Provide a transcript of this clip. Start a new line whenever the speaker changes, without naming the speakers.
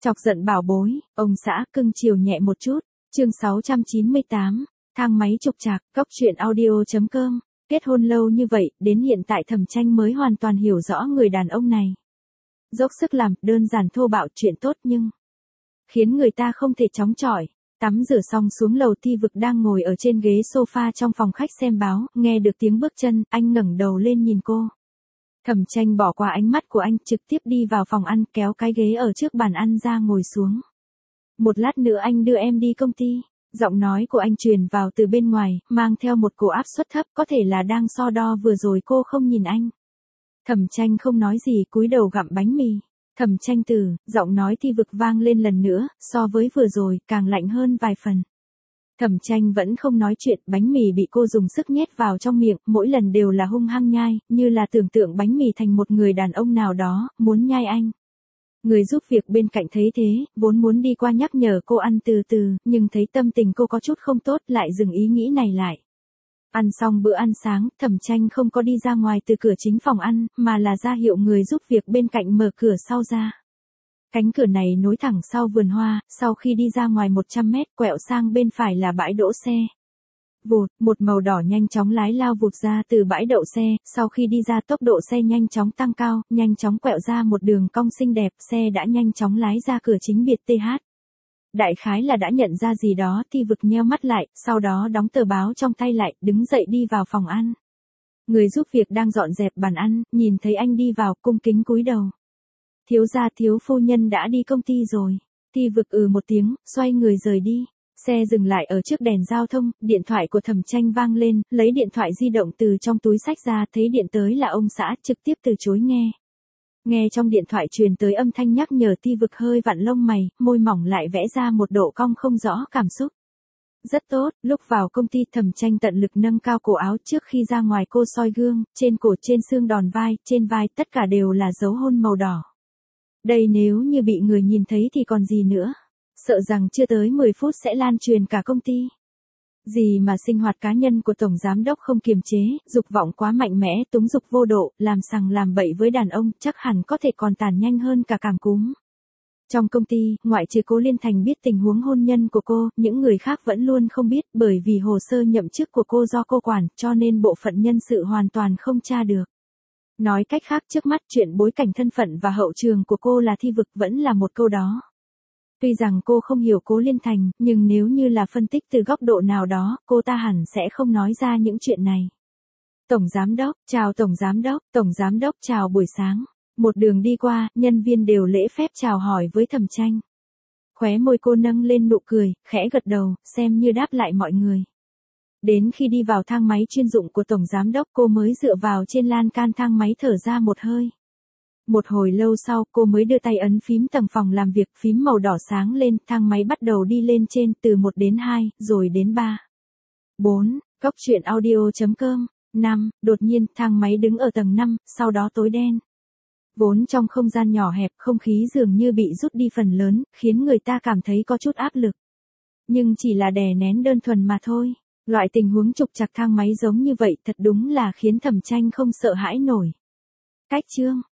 Chọc giận bảo bối, ông xã cưng chiều nhẹ một chút. Chương 698, thang máy trục trặc, góc truyện audio.com. Kết hôn lâu như vậy, đến hiện tại Thẩm Tranh mới hoàn toàn hiểu rõ người đàn ông này. Dốc sức làm, đơn giản thô bạo, chuyện tốt nhưng khiến người ta không thể chống chọi. Tắm rửa xong xuống lầu, Thi Vực đang ngồi ở trên ghế sofa trong phòng khách xem báo, nghe được tiếng bước chân, anh ngẩng đầu lên nhìn cô. Thẩm Tranh bỏ qua ánh mắt của anh, trực tiếp đi vào phòng ăn, kéo cái ghế ở trước bàn ăn ra ngồi xuống. Một lát nữa anh đưa em đi công ty. Giọng nói của anh truyền vào từ bên ngoài, mang theo một cổ áp suất thấp, có thể là đang so đo vừa rồi cô không nhìn anh. Thẩm Tranh không nói gì, cúi đầu gặm bánh mì. Thẩm Tranh từ, giọng nói Thi Vực vang lên lần nữa, so với vừa rồi, càng lạnh hơn vài phần. Thẩm Tranh vẫn không nói chuyện, bánh mì bị cô dùng sức nhét vào trong miệng, mỗi lần đều là hung hăng nhai, như là tưởng tượng bánh mì thành một người đàn ông nào đó, muốn nhai anh. Người giúp việc bên cạnh thấy thế, vốn muốn đi qua nhắc nhở cô ăn từ từ, nhưng thấy tâm tình cô có chút không tốt, lại dừng ý nghĩ này lại. Ăn xong bữa ăn sáng, Thẩm Tranh không có đi ra ngoài từ cửa chính phòng ăn, mà là ra hiệu người giúp việc bên cạnh mở cửa sau ra. Cánh cửa này nối thẳng sau vườn hoa, sau khi đi ra ngoài 100 mét, quẹo sang bên phải là bãi đỗ xe. Vụt, một màu đỏ nhanh chóng lái lao vụt ra từ bãi đậu xe, sau khi đi ra tốc độ xe nhanh chóng tăng cao, nhanh chóng quẹo ra một đường cong xinh đẹp, xe đã nhanh chóng lái ra cửa chính biệt TH. Đại khái là đã nhận ra gì đó, Thi Vực nheo mắt lại, sau đó đóng tờ báo trong tay lại, đứng dậy đi vào phòng ăn. Người giúp việc đang dọn dẹp bàn ăn, nhìn thấy anh đi vào, cung kính cúi đầu. Thiếu gia thiếu phu nhân đã đi công ty rồi. Thi Vực một tiếng, xoay người rời đi. Xe dừng lại ở trước đèn giao thông, điện thoại của Thẩm Tranh vang lên, lấy điện thoại di động từ trong túi xách ra, thấy điện tới là ông xã, trực tiếp từ chối nghe. Nghe trong điện thoại truyền tới âm thanh nhắc nhở, Thi Vực hơi vặn lông mày, môi mỏng lại vẽ ra một độ cong không rõ cảm xúc. Rất tốt, lúc vào công ty Thẩm Tranh tận lực nâng cao cổ áo, trước khi ra ngoài cô soi gương, trên cổ, trên xương đòn vai, trên vai, tất cả đều là dấu hôn màu đỏ. Đây nếu như bị người nhìn thấy thì còn gì nữa. Sợ rằng chưa tới 10 phút sẽ lan truyền cả công ty. Gì mà sinh hoạt cá nhân của tổng giám đốc không kiềm chế, dục vọng quá mạnh mẽ, túng dục vô độ, làm sằng làm bậy với đàn ông, chắc hẳn có thể còn tàn nhanh hơn cả cảm cúm. Trong công ty, ngoại trừ Cố Liên Thành biết tình huống hôn nhân của cô, những người khác vẫn luôn không biết, bởi vì hồ sơ nhậm chức của cô do cô quản, cho nên bộ phận nhân sự hoàn toàn không tra được. Nói cách khác, trước mắt chuyện bối cảnh thân phận và hậu trường của cô là Thi Vực vẫn là một câu đó. Tuy rằng cô không hiểu Cố Liên Thành, nhưng nếu như là phân tích từ góc độ nào đó, cô ta hẳn sẽ không nói ra những chuyện này. Tổng giám đốc chào buổi sáng. Một đường đi qua, nhân viên đều lễ phép chào hỏi với Thẩm Tranh. Khóe môi cô nâng lên nụ cười, khẽ gật đầu, xem như đáp lại mọi người. Đến khi đi vào thang máy chuyên dụng của tổng giám đốc, cô mới dựa vào trên lan can thang máy thở ra một hơi. Một hồi lâu sau, cô mới đưa tay ấn phím tầng phòng làm việc, phím màu đỏ sáng lên, thang máy bắt đầu đi lên trên, từ 1 đến 2, rồi đến 3. 4, góc truyện audio.com. 5, đột nhiên, thang máy đứng ở tầng 5, sau đó tối đen. Vốn trong không gian nhỏ hẹp, không khí dường như bị rút đi phần lớn, khiến người ta cảm thấy có chút áp lực. Nhưng chỉ là đè nén đơn thuần mà thôi. Loại tình huống trục trặc thang máy giống như vậy thật đúng là khiến Thẩm Tranh không sợ hãi nổi. Cách chương